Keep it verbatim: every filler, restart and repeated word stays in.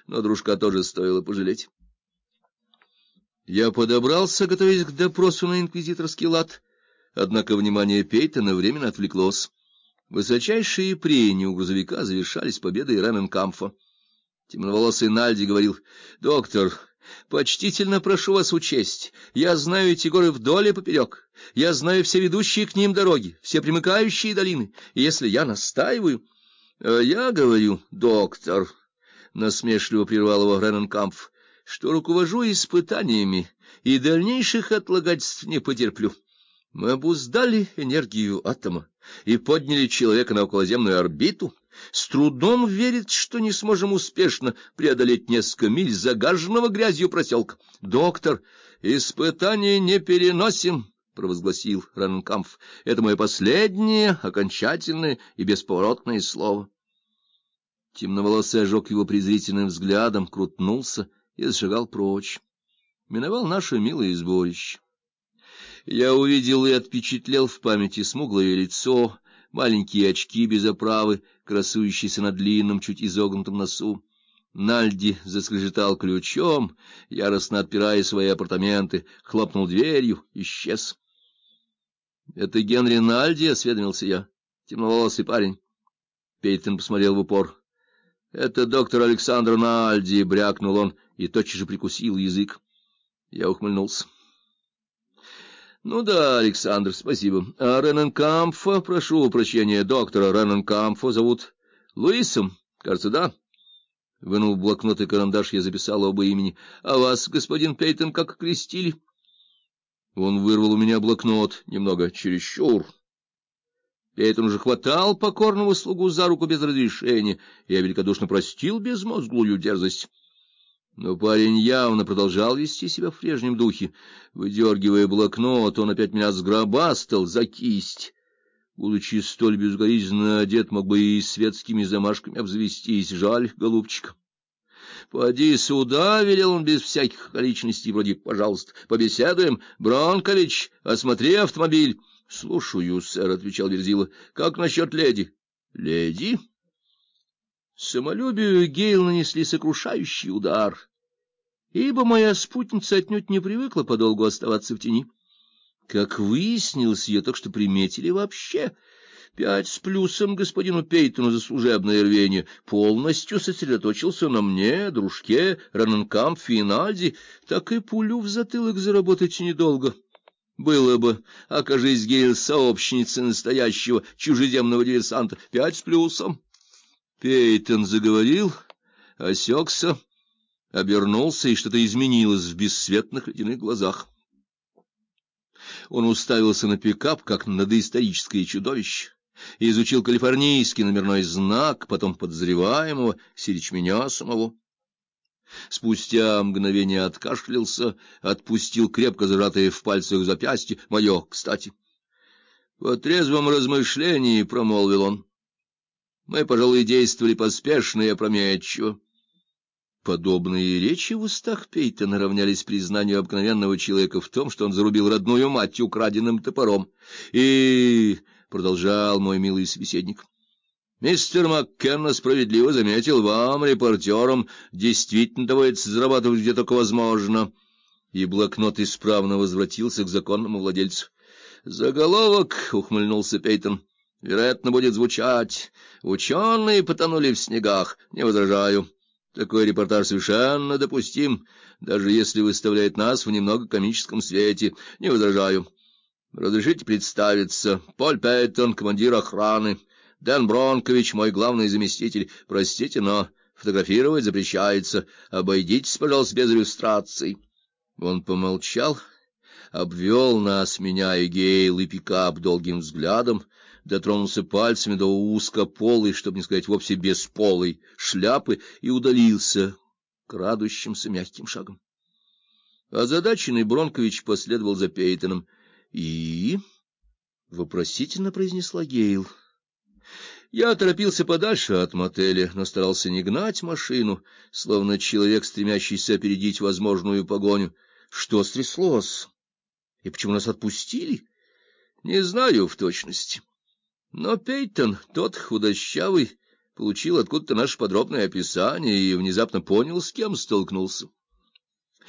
но дружка тоже стоило пожалеть. Я подобрался, готовясь к допросу на инквизиторский лад, однако внимание Пейтона временно отвлеклось. Высочайшие прения у грузовика завершались победой Рененкампфа. Темноволосый Нальди говорил: «Доктор, почтительно прошу вас учесть, я знаю эти горы вдоль и поперек, я знаю все ведущие к ним дороги, все примыкающие долины, и если я настаиваю...» «А я говорю, доктор», — насмешливо прервал его Рененкампф, — «что руковожу испытаниями и дальнейших отлагательств не потерплю. Мы обуздали энергию атома и подняли человека на околоземную орбиту. С трудом верит, что не сможем успешно преодолеть несколько миль загаженного грязью проселка. Доктор, испытания не переносим, — провозгласил Рененкампф. — Это мое последнее, окончательное и бесповоротное слово. Темноволосый ожег его презрительным взглядом, крутнулся и зашагал прочь. Миновал наше милое сборище. Я увидел и отпечатлел в памяти смуглое лицо, маленькие очки без оправы, красующиеся на длинном, чуть изогнутом носу. Нальди заскрежетал ключом, яростно отпирая свои апартаменты, хлопнул дверью, исчез. — Это Генри Нальди, — осведомился я, — темноволосый парень. Пейтон посмотрел в упор. — Это доктор Александр Нальди, — брякнул он и тотчас же прикусил язык. Я ухмыльнулся. — Ну да, Александр, спасибо. А Рененкампфа, прошу прощения, доктора Рененкампфа зовут Луисом, кажется, да? Вынув блокнот и карандаш, я записал оба имени. — А вас, господин Пейтон, как крестили? Он вырвал у меня блокнот, немного чересчур. Пейтон уже хватал покорного слугу за руку без разрешения, и я великодушно простил безмозглую дерзость. Но парень явно продолжал вести себя в прежнем духе. Выдергивая блокнот, он опять меня сгробастал за кисть. Будучи столь безукоризненно одет, мог бы и светскими замашками обзавестись. Жаль, голубчик. — Поди сюда, — велел он без всяких околичностей, вроде «пожалуйста, побеседуем. Бронкович, осмотри автомобиль. — Слушаю, сэр, — отвечал Верзила. — Как насчет леди? — Леди? Самолюбию Гейл нанесли сокрушающий удар, ибо моя спутница отнюдь не привыкла подолгу оставаться в тени. Как выяснилось, ее так что приметили вообще. Пять с плюсом господину Пейтону за служебное рвение полностью сосредоточился на мне, дружке, Рененкампфе и Нальди, так и пулю в затылок заработать недолго. Было бы, окажись Гейл сообщницей настоящего чужеземного диверсанта, пять с плюсом. Пейтон заговорил, осекся, обернулся, и что-то изменилось в бесцветных ледяных глазах. Он уставился на пикап, как на доисторическое чудовище, и изучил калифорнийский номерной знак, потом подозреваемого, сирич меня самого. Спустя мгновение откашлялся, отпустил крепко зажатые в пальцах запястье, мое, кстати. — По трезвом размышлении, — промолвил он, — мы, пожалуй, действовали поспешно и опрометчиво. Подобные речи в устах Пейтона равнялись признанию обыкновенного человека в том, что он зарубил родную мать украденным топором. И, — продолжал мой милый собеседник, — мистер Маккенна справедливо заметил, вам, репортерам, действительно доводится зарабатывать где только возможно. И блокнот исправно возвратился к законному владельцу. — Заголовок, — ухмыльнулся Пейтон, — вероятно, будет звучать: «Ученые потонули в снегах». Не возражаю. Такой репортаж совершенно допустим, даже если выставляет нас в немного комическом свете. Не возражаю. Разрешите представиться. Поль Пейтон, командир охраны. Дэн Бронкович, мой главный заместитель. Простите, но фотографировать запрещается. Обойдитесь, пожалуйста, без иллюстраций. Он помолчал, обвел нас, меня и Гейл, и пикап долгим взглядом, дотронулся пальцами до узкополой, чтобы не сказать вовсе бесполой, шляпы и удалился крадущимся мягким шагом. Озадаченный Бронкович последовал за Пейтоном. — И? — вопросительно произнесла Гейл. Я торопился подальше от мотеля, но старался не гнать машину, словно человек, стремящийся опередить возможную погоню. Что стряслось? И почему нас отпустили? Не знаю в точности. Но Пейтон, тот худощавый, получил откуда-то наше подробное описание и внезапно понял, с кем столкнулся.